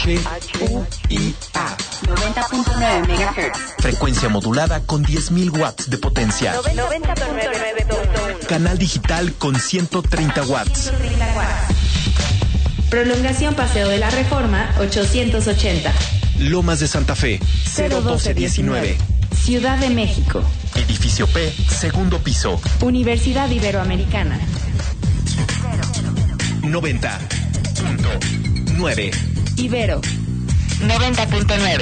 90.9 MHz. Frecuencia modulada con 10.000 watts de potencia. 90.9. Canal digital con 130 watts. Prolongación Paseo de la Reforma 880. Lomas de Santa Fe 01219. Ciudad de México. Edificio P, segundo piso. Universidad Iberoamericana. 90.9. Ibero 90.9.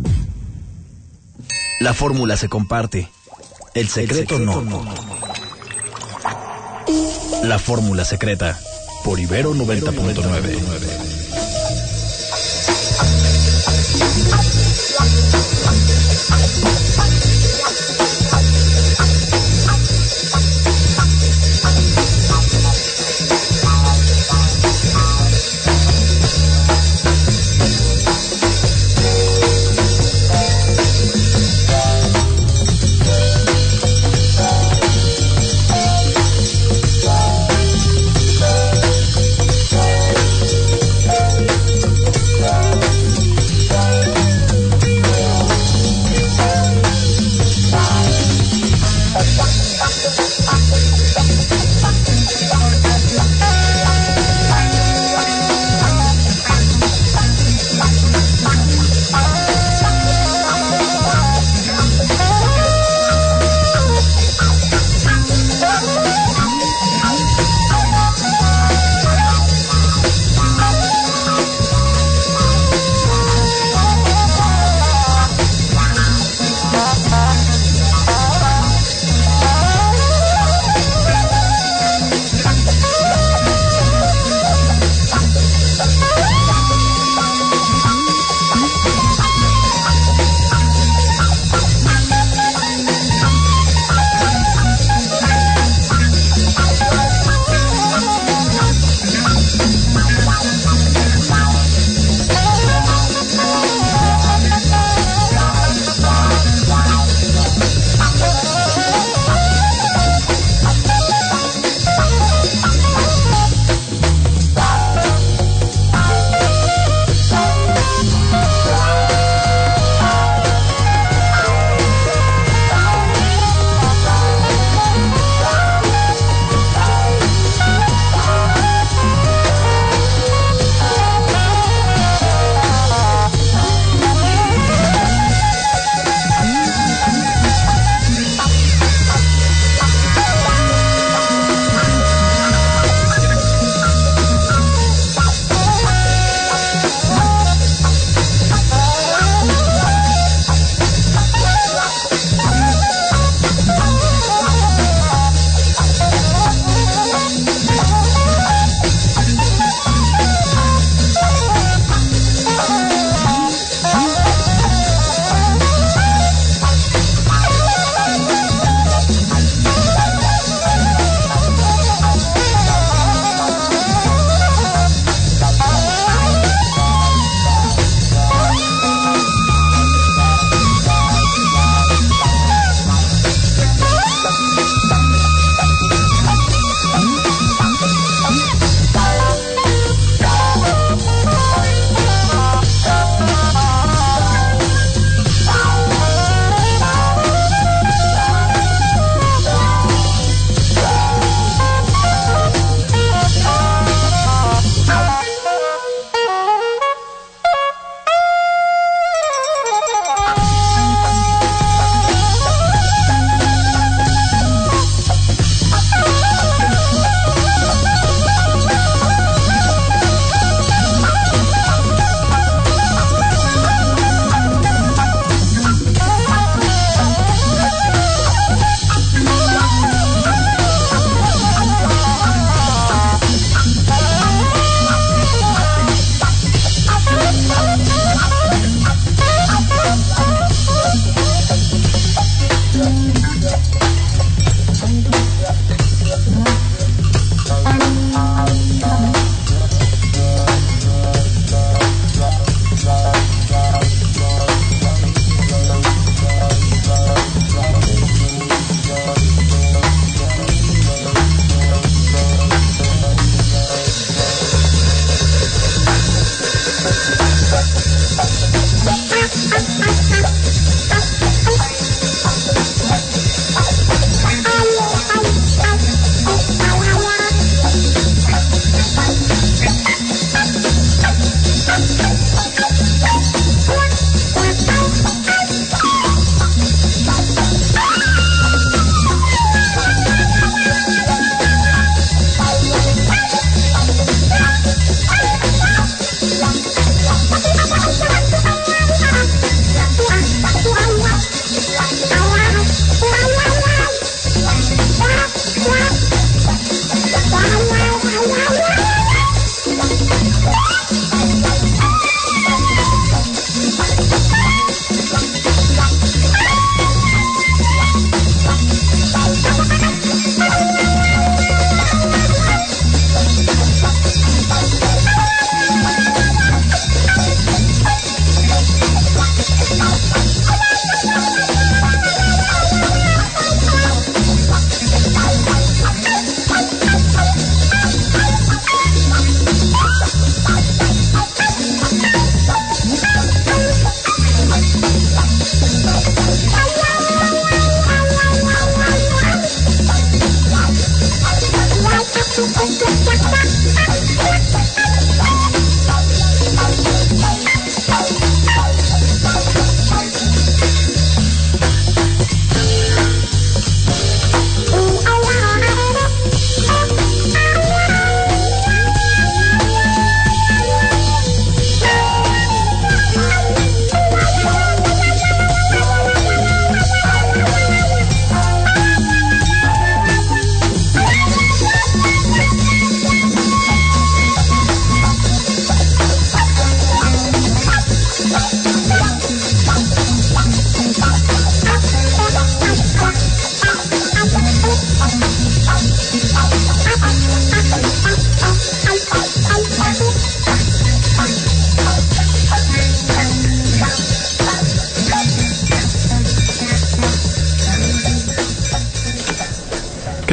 La fórmula se comparte. El secreto no. La fórmula secreta. Por Ibero 90.9.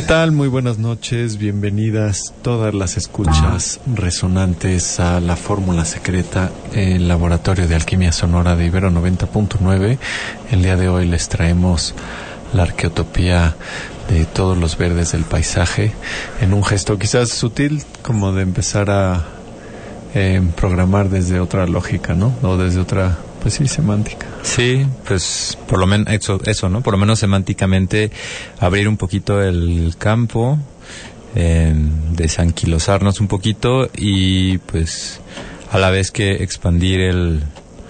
tal? Muy buenas noches, bienvenidas todas las escuchas resonantes a la Fórmula Secreta, el laboratorio de alquimia sonora de Ibero 90.9. El día de hoy les traemos la arqueotopía de todos los verdes del paisaje, en un gesto quizás sutil, como de empezar a programar desde otra lógica, ¿no? O desde otra, pues sí, semántica. Sí, pues por lo menos eso, ¿no? Por lo menos semánticamente abrir un poquito el campo, desanquilosarnos un poquito y pues a la vez que expandir el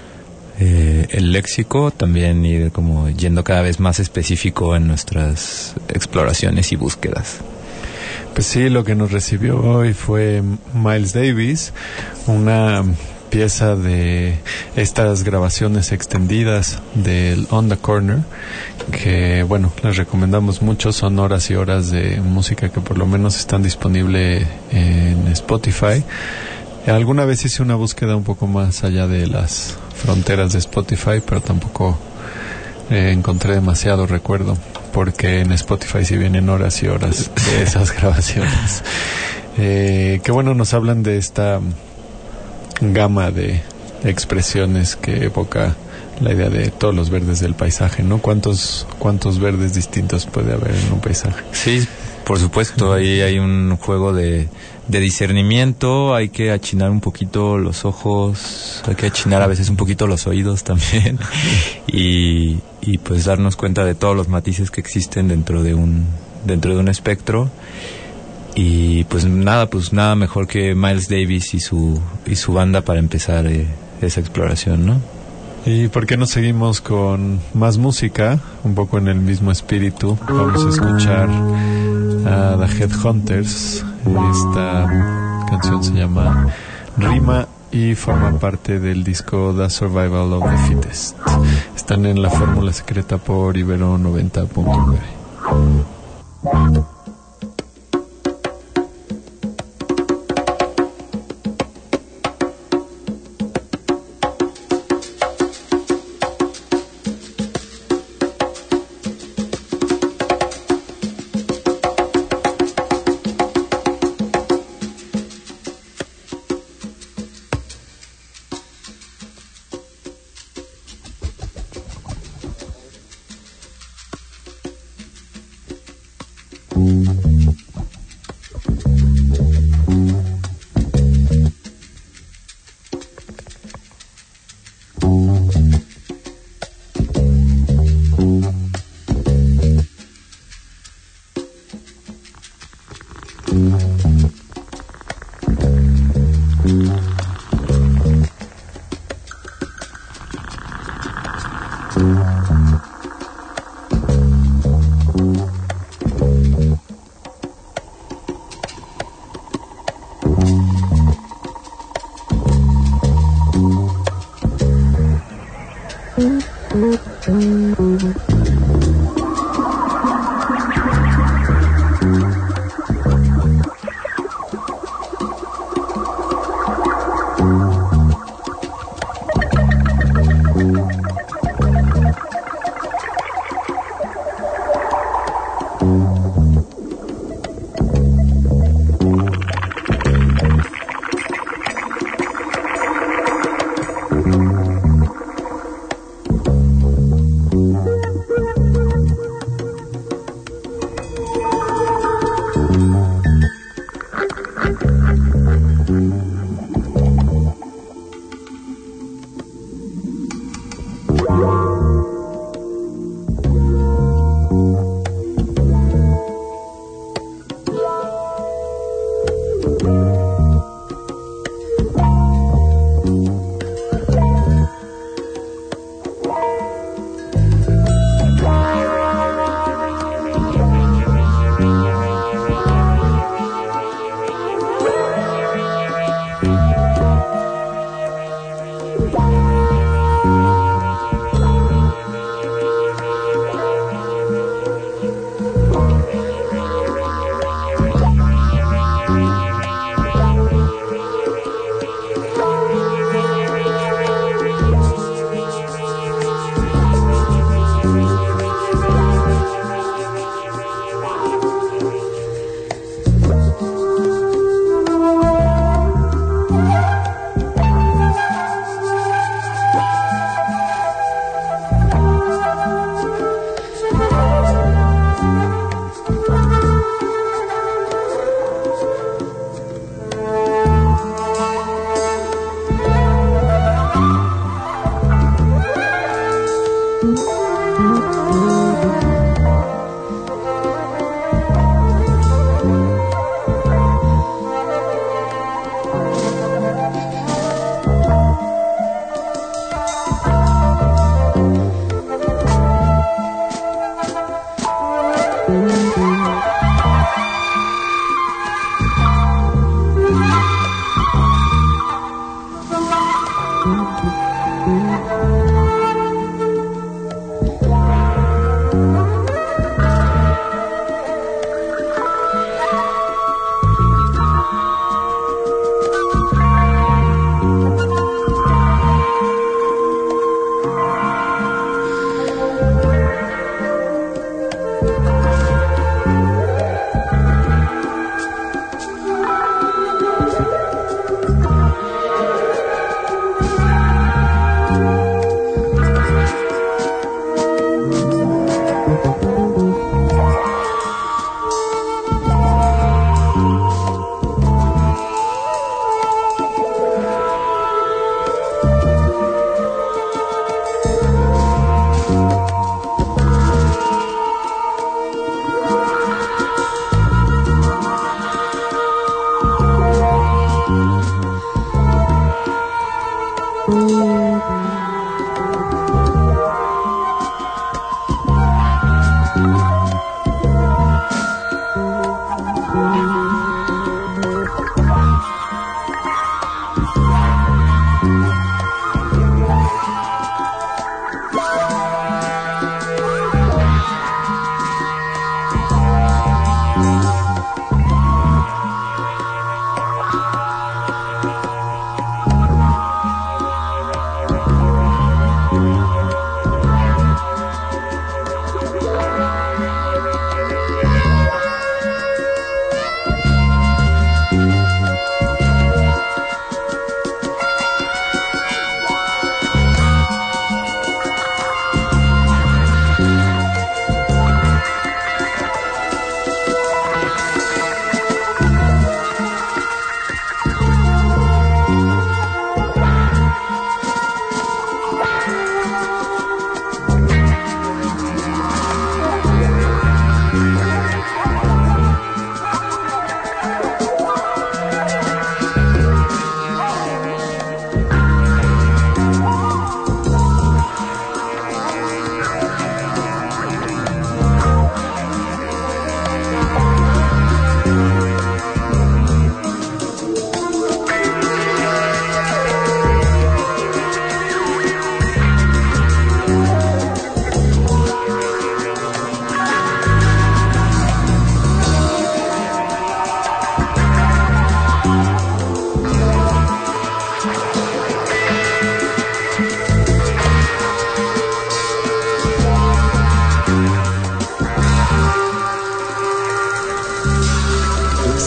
léxico, también ir como yendo cada vez más específico en nuestras exploraciones y búsquedas. Pues sí, lo que nos recibió hoy fue Miles Davis, una pieza de estas grabaciones extendidas del On the Corner, que bueno, les recomendamos mucho. Son horas y horas de música que por lo menos están disponibles en Spotify. Alguna vez hice una búsqueda un poco más allá de las fronteras de Spotify, pero tampoco encontré demasiado, recuerdo, porque en Spotify sí vienen horas y horas de esas grabaciones. Que bueno, nos hablan de esta gama de expresiones que evoca la idea de todos los verdes del paisaje, ¿no? ¿Cuántos verdes distintos puede haber en un paisaje? Sí, por supuesto, ahí hay un juego de discernimiento. Hay que achinar un poquito los ojos, hay que achinar a veces un poquito los oídos también y pues darnos cuenta de todos los matices que existen dentro de un espectro. Y pues nada mejor que Miles Davis y su banda para empezar esa exploración, ¿no? ¿Y por qué no seguimos con más música? Un poco en el mismo espíritu. Vamos a escuchar a The Headhunters. Esta canción se llama Rima y forma parte del disco The Survival of the Fittest. Están en la Fórmula Secreta por Ibero 90.9.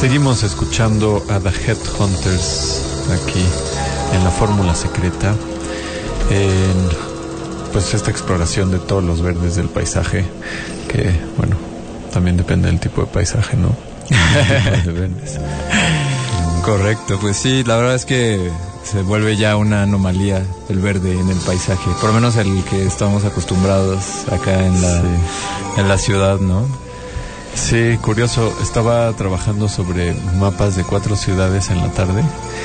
Seguimos escuchando a The Headhunters aquí en la Fórmula Secreta, en pues esta exploración de todos los verdes del paisaje, que bueno, también depende del tipo de paisaje, ¿no? De verdes. Correcto, pues sí, la verdad es que se vuelve ya una anomalía el verde en el paisaje, por lo menos el que estamos acostumbrados acá en la ciudad, ¿no? Sí, curioso, estaba trabajando sobre mapas de 4 ciudades en la tarde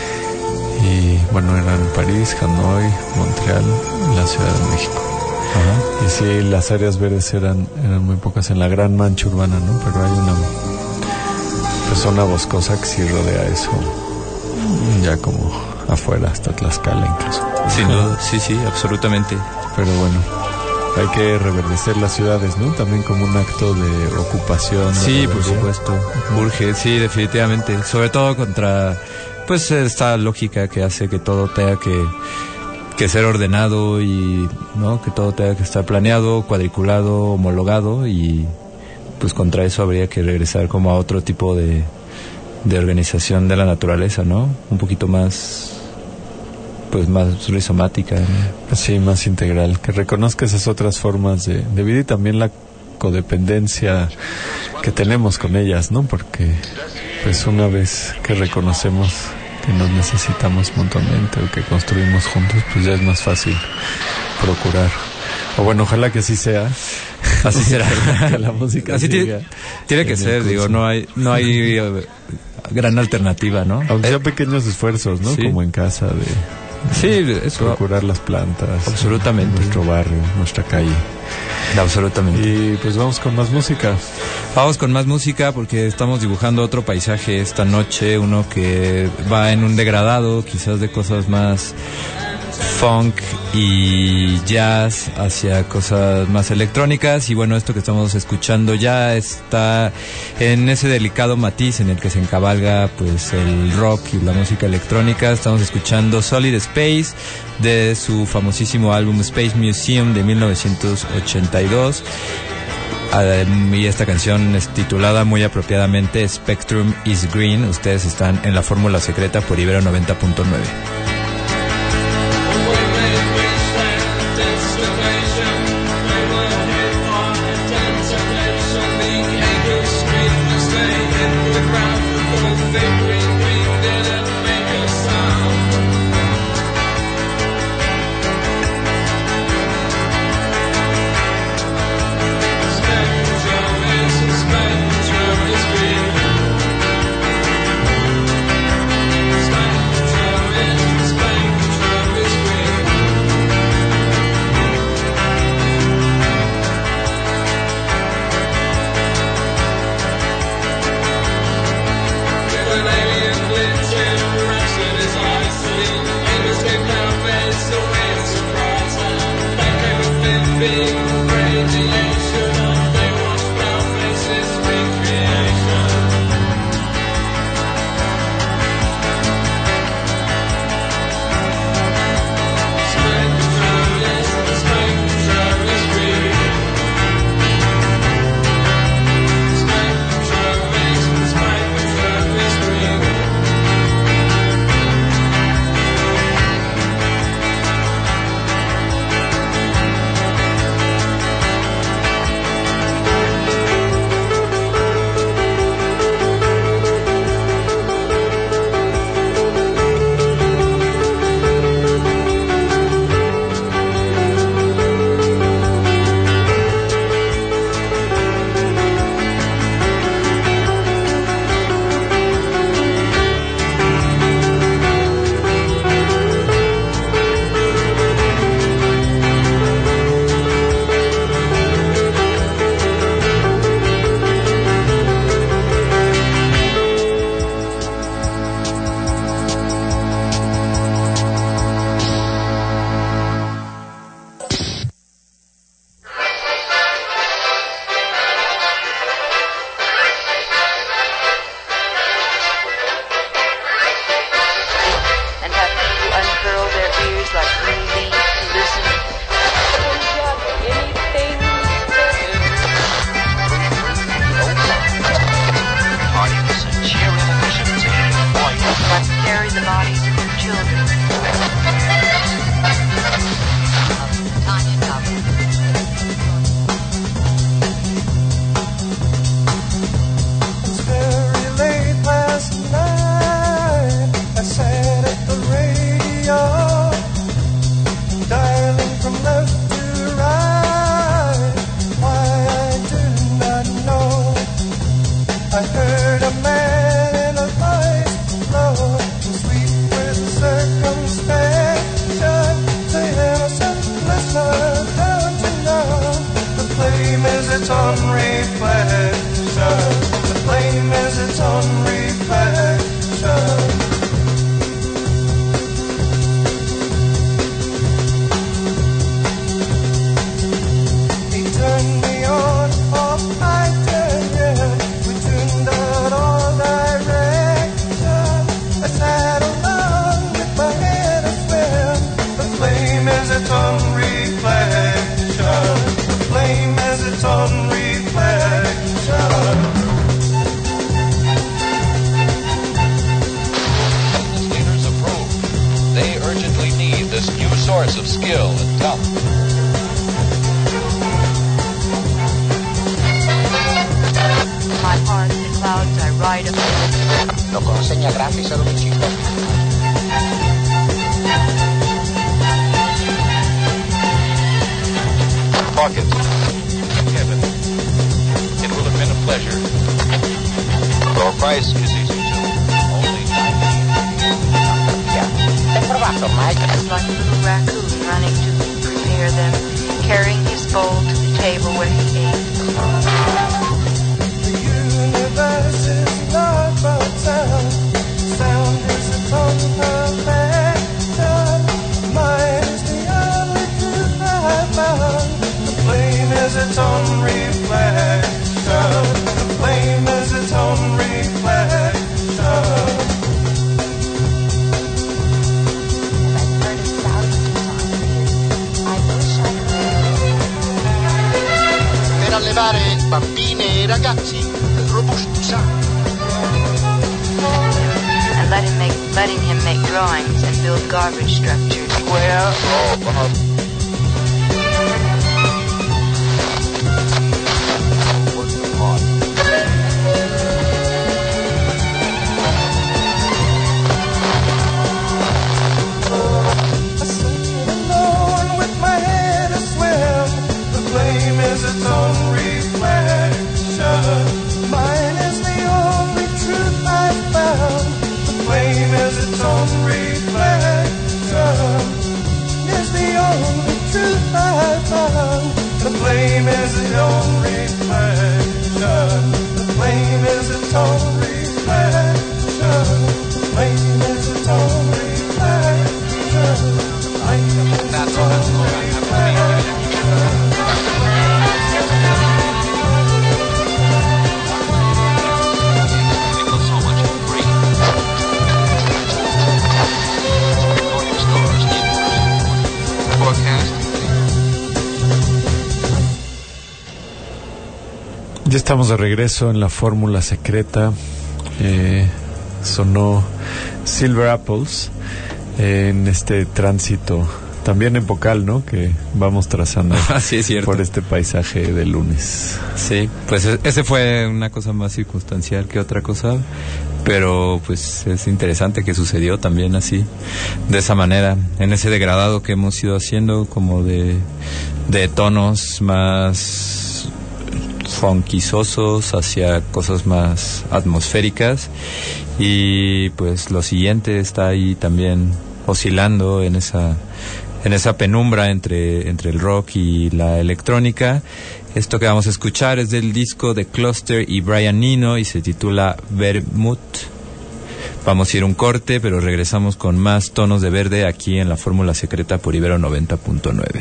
y bueno, eran París, Hanoi, Montreal y la Ciudad de México. Ajá. Y sí, las áreas verdes eran muy pocas en la gran mancha urbana, ¿no? Pero hay una zona boscosa que sí rodea eso, ya como afuera, hasta Tlaxcala incluso. Sin duda, sí, absolutamente. Pero bueno, hay que reverdecer las ciudades, ¿no? También como un acto de ocupación. Sí, por supuesto. Urge, sí, definitivamente. Sobre todo contra, pues, esta lógica que hace que todo tenga que ser ordenado y, ¿no? Que todo tenga que estar planeado, cuadriculado, homologado, y pues contra eso habría que regresar como a otro tipo de organización de la naturaleza, ¿no? Un poquito más, pues más rizomática, ¿no? Sí, más integral, que reconozca esas otras formas de vida y también la codependencia que tenemos con ellas, ¿no? Porque pues una vez que reconocemos que nos necesitamos mutuamente o que construimos juntos, pues ya es más fácil procurar. O bueno, ojalá que así sea. Así será. Que la música así tiene que ser, digo, no hay gran alternativa, ¿no? Aunque sean pequeños esfuerzos, ¿no? Sí. Como en casa de eso, procurar las plantas. Absolutamente. Nuestro barrio, nuestra calle. Absolutamente. Y pues vamos con más música. Vamos con más música porque estamos dibujando otro paisaje esta noche, uno que va en un degradado, quizás de cosas más funk y jazz hacia cosas más electrónicas, y bueno, esto que estamos escuchando ya está en ese delicado matiz en el que se encabalga pues el rock y la música electrónica. Estamos escuchando Solid Space de su famosísimo álbum Space Museum de 1982, y esta canción es titulada muy apropiadamente Spectrum is Green. Ustedes están en la Fórmula Secreta por Ibero 90.9. Spectrum is its own reflection. The flame is its own reflection. He turned me on, off, I turned in. We tuned out all direction. I sat along with my head a swim. The flame is its own reflection. The flame is its own reflection. Leaders approve. They urgently need this new source of skill and talent. My heart in the clouds, I ride up. Lo consegna gratis a domicilio. Pocket. Kevin. It will have been a pleasure. Your price is easy too. Only L'hai provato mai? It's like a little raccoon running to prepare them, carrying his bowl to the table where he ate. The universe is not but sound. Sound is its own perfection. Mine is the only truth I found. The flame is its own reflection. The flame is its own reflection. Per allevare bambine e ragazzi robusti, sa. And letting him make drawings and build garbage structures. Well, I sit alone with my head a swim. The flame is its own reflection. Mine is the only truth I found. The flame is its own reflection. Is the only truth I found. The flame is its own reflection. The flame is its own reflection. The flame is its own reflection. That's all I have to because so much is free. Recording stores need forecast. Ya estamos de regreso en la fórmula secreta. Sonó Silver Apples en este tránsito también en vocal, ¿no? Que vamos trazando Sí, es cierto. por este paisaje de lunes. Sí, pues ese fue una cosa más circunstancial que otra cosa, pero pues es interesante que sucedió también así, de esa manera, en ese degradado que hemos ido haciendo, como de tonos más funkizosos hacia cosas más atmosféricas, y pues lo siguiente está ahí también oscilando en esa penumbra entre el rock y la electrónica. Esto que vamos a escuchar es del disco de Cluster y Brian Eno y se titula Vermouth. Vamos a ir un corte, pero regresamos con más tonos de verde aquí en la fórmula secreta por Ibero 90.9.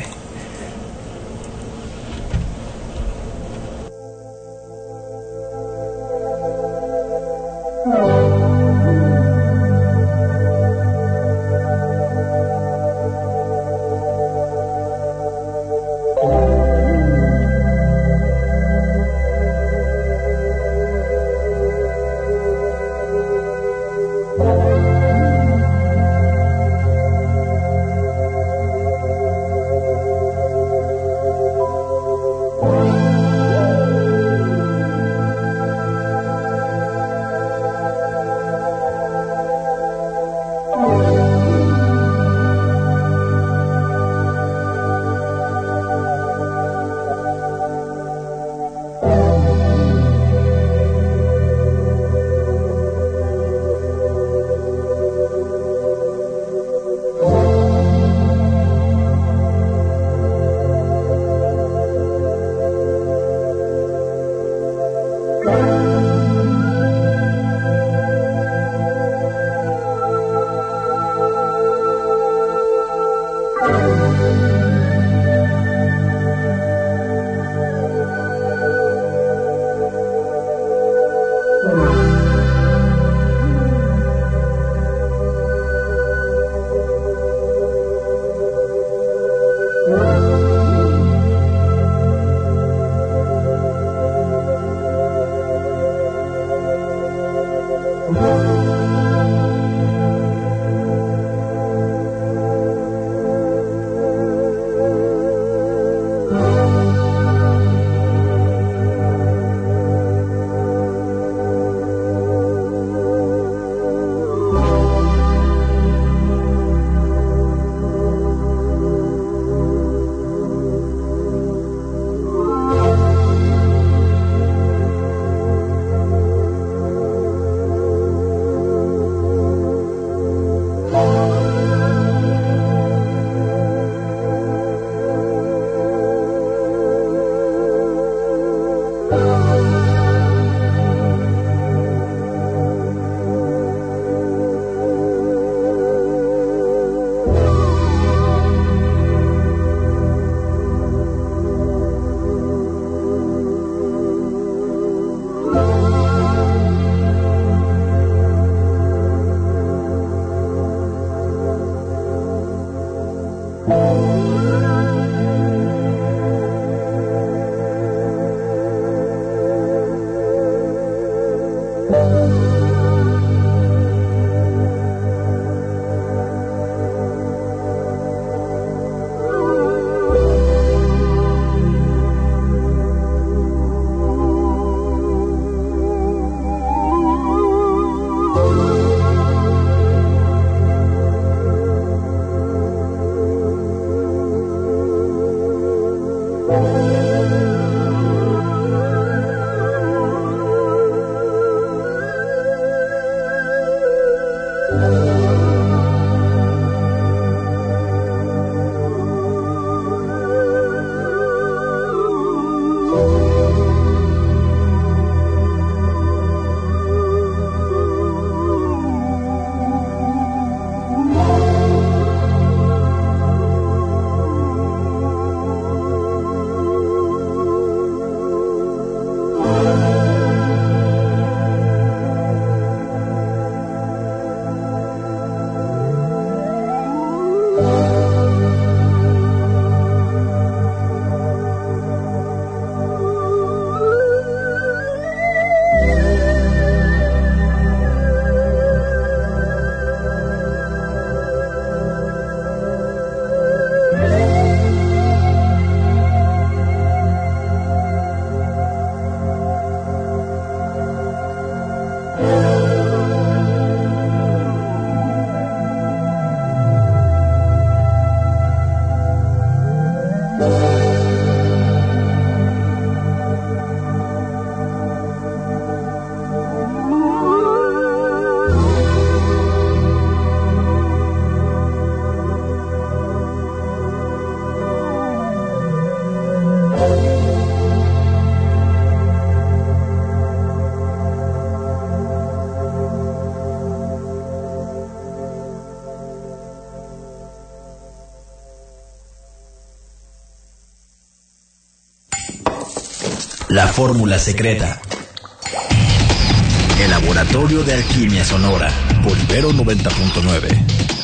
La fórmula secreta. El laboratorio de alquimia sonora. Por Ibero 90.9.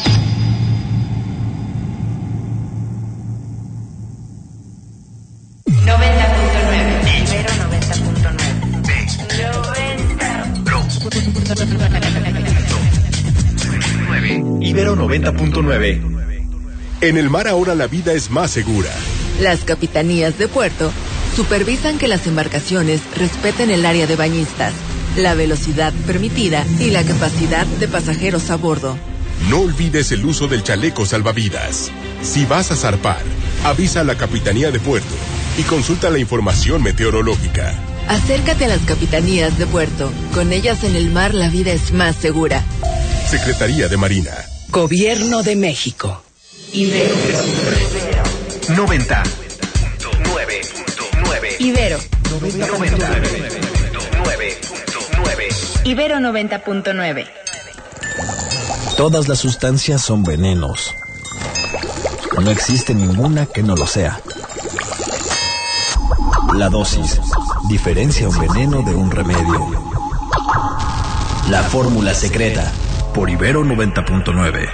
Ibero 90.9. En el mar ahora la vida es más segura. Las capitanías de puerto supervisan que las embarcaciones respeten el área de bañistas, la velocidad permitida y la capacidad de pasajeros a bordo. No olvides el uso del chaleco salvavidas. Si vas a zarpar, avisa a la Capitanía de Puerto y consulta la información meteorológica. Acércate a las capitanías de puerto. Con ellas en el mar la vida es más segura. Secretaría de Marina. Gobierno de México. Ibero 90.9. Ibero 90.9. Ibero 90.9. Todas las sustancias son venenos. No existe ninguna que no lo sea. La dosis diferencia un veneno de un remedio. La fórmula secreta por Ibero 90.9.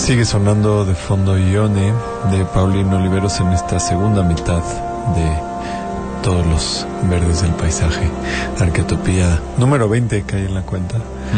Sigue sonando de fondo Ione de Paulino Oliveros en esta segunda mitad de Todos los verdes del paisaje. Arqueotopía número 20 que hay en la cuenta.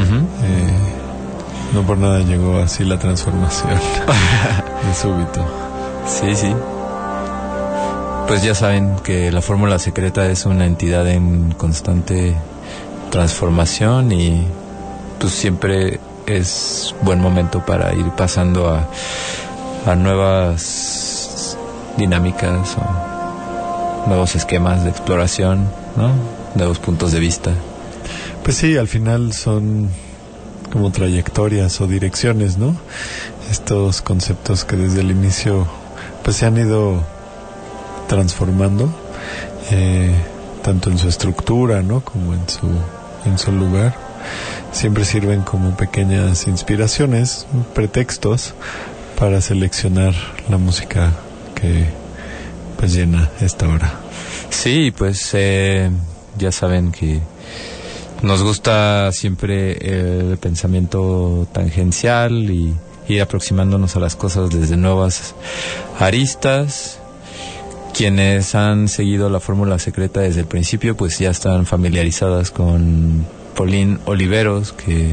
No por nada llegó así la transformación de súbito. Sí. Pues ya saben que la fórmula secreta es una entidad en constante transformación y pues siempre es buen momento para ir pasando a nuevas dinámicas o nuevos esquemas de exploración, ¿no? Nuevos puntos de vista. Pues sí, al final son como trayectorias o direcciones, ¿no? Estos conceptos que desde el inicio pues se han ido transformando, tanto en su estructura, ¿no? Como en su lugar. Siempre sirven como pequeñas inspiraciones, pretextos para seleccionar la música que pues llena esta hora. Sí, pues ya saben que nos gusta siempre el pensamiento tangencial y ir aproximándonos a las cosas desde nuevas aristas. Quienes han seguido la fórmula secreta desde el principio pues ya están familiarizadas con Paulín Oliveros,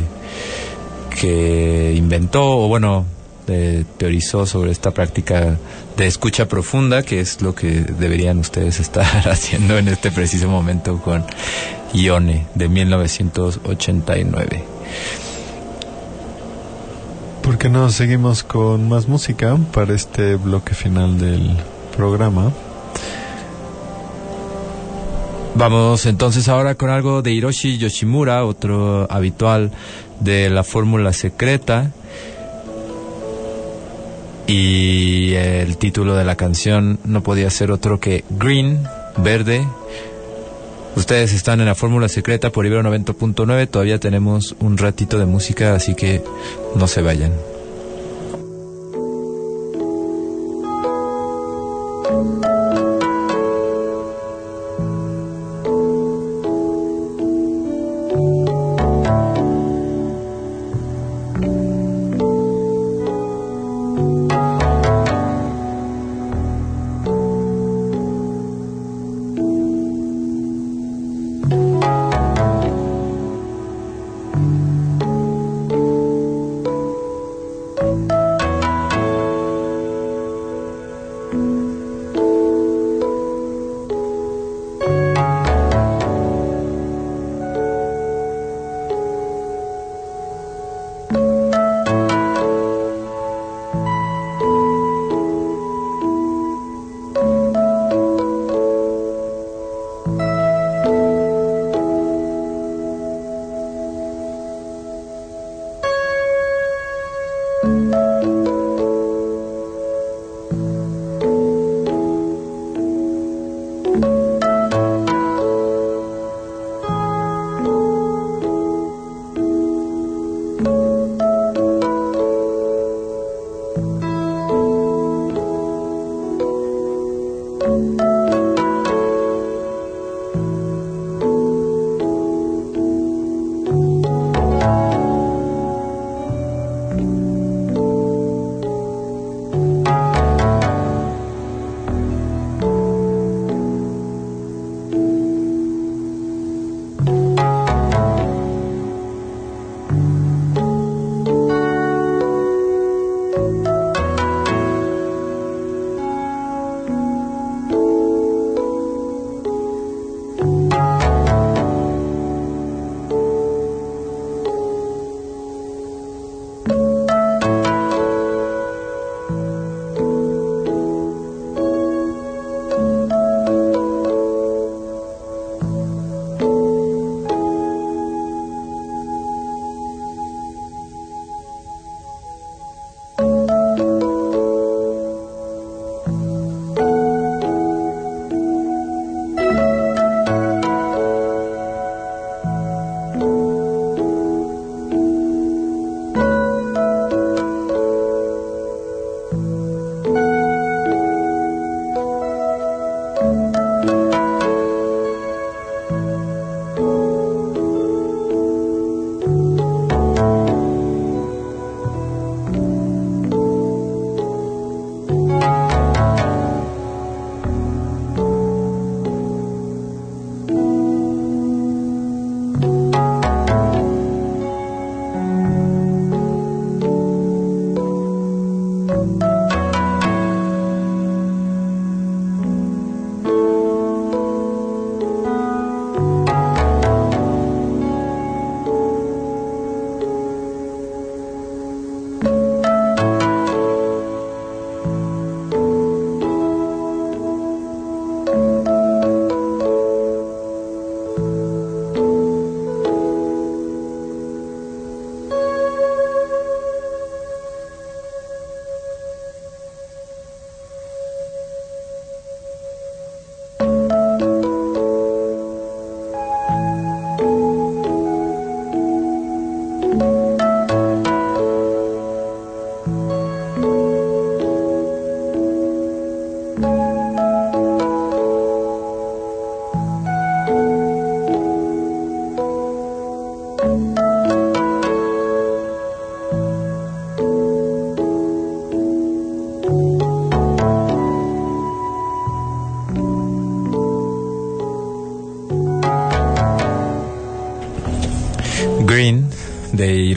que inventó, o bueno, teorizó sobre esta práctica de escucha profunda, que es lo que deberían ustedes estar haciendo en este preciso momento con Ione, de 1989. ¿Por qué no seguimos con más música para este bloque final del programa? Vamos entonces ahora con algo de Hiroshi Yoshimura, otro habitual de la fórmula secreta. Y el título de la canción no podía ser otro que Green, verde. Ustedes están en la fórmula secreta por Ibero 90.9. Todavía tenemos un ratito de música, así que no se vayan.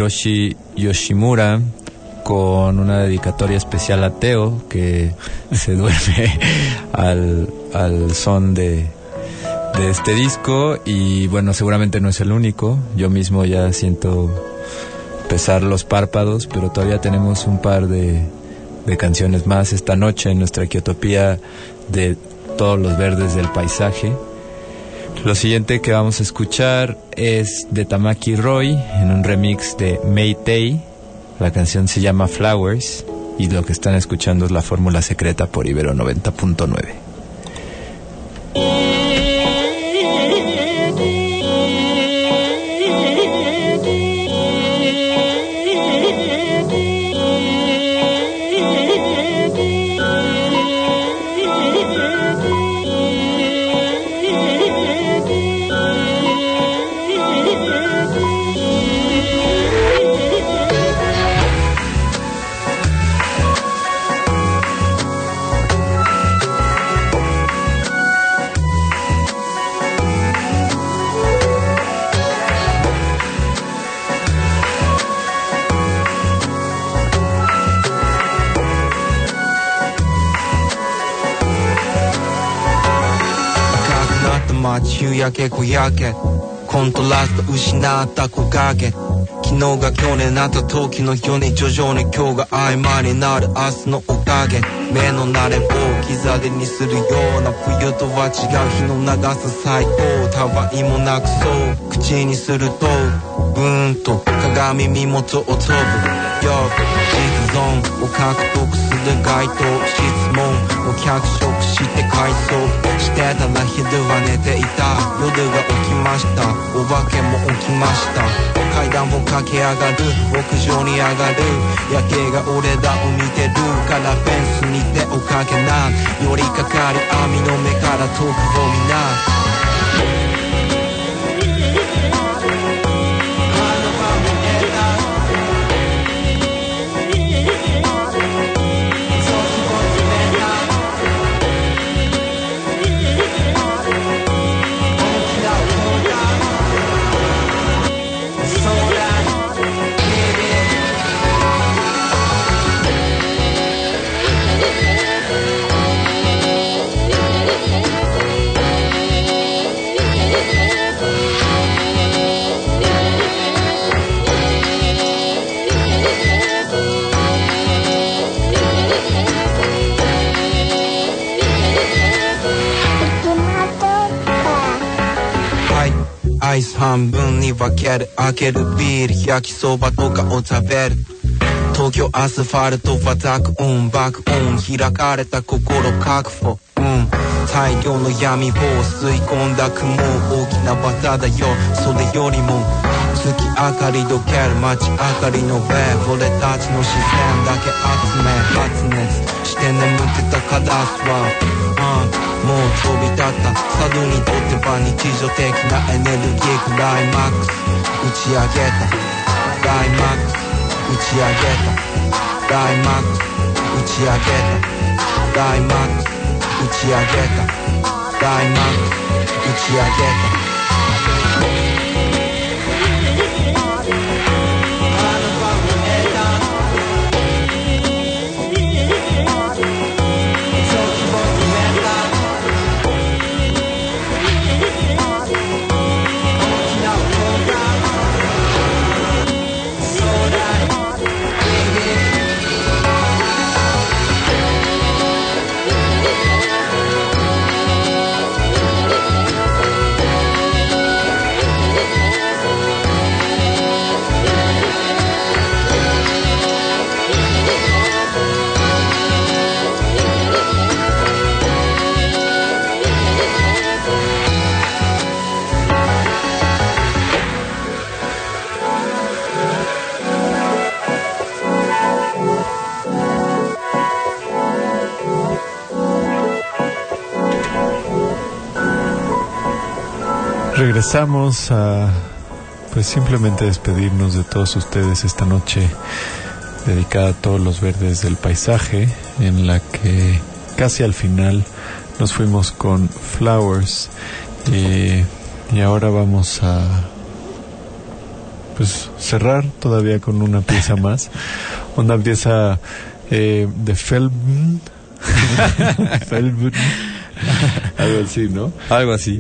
Hiroshi Yoshimura, con una dedicatoria especial a Teo, que se duerme al son de este disco. Y bueno, seguramente no es el único. Yo mismo ya siento pesar los párpados, pero todavía tenemos un par de canciones más esta noche en nuestra Quiotopía de todos los verdes del paisaje. Lo siguiente que vamos a escuchar es de Tamaki Roy en un remix de Maytay. La canción se llama Flowers y lo que están escuchando es La Fórmula Secreta por Ibero 90.9. 夕焼け小焼けコントラスト失った木陰昨日が去年なった時のように徐々に今日が曖昧になる明日のおかげ目の慣れを置き去りにするような冬とは違う日の長さ最高たわいもなくそう口にするとブーンと鏡身元を飛ぶよ実存を獲得する該当質問を脚色して回想してたら昼は寝ていた夜が起きましたお化けも起きました階段を駆け上がる屋上に上がる夜景が俺らを見てるからフェンスに手をかけな寄りかかり網の目から遠くを見なアイス半分に分ける開けるビール焼きそばとかを食べる東京アスファルトは濁音爆音開かれた心確保大量の闇を吸い込んだ雲大きな綿だよそれよりも月明かりどける街明かりの上俺たちの視線だけ集め発熱して眠ってたカラスはもう飛び立った猿にとっては日常的なエネルギークライマックス打ち上げたクライマックス打ち上げたクライマックス打ち上げたクライマックス打ち上げたクライマックス打ち上げた Regresamos a pues simplemente despedirnos de todos ustedes esta noche dedicada a todos los verdes del paisaje, en la que casi al final nos fuimos con Flowers y ahora vamos a pues cerrar todavía con una pieza más, una pieza de Feldman, algo así, ¿no? Algo así.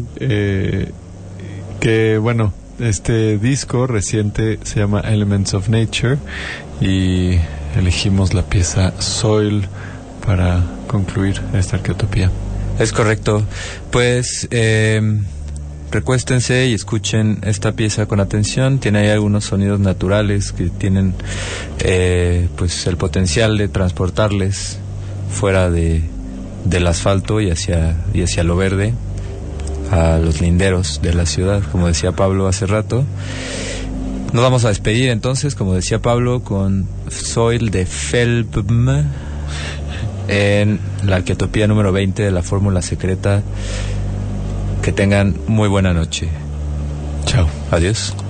Que bueno, este disco reciente se llama Elements of Nature y elegimos la pieza Soil para concluir esta arqueotopía. Es correcto. Pues recuéstense y escuchen esta pieza con atención. Tiene ahí algunos sonidos naturales que tienen pues el potencial de transportarles fuera del asfalto y hacia lo verde, a los linderos de la ciudad, como decía Pablo hace rato. Nos vamos a despedir entonces, como decía Pablo, con Soil de Feldman en la arqueotopía número 20 de la fórmula secreta. Que tengan muy buena noche. Chao. Adiós.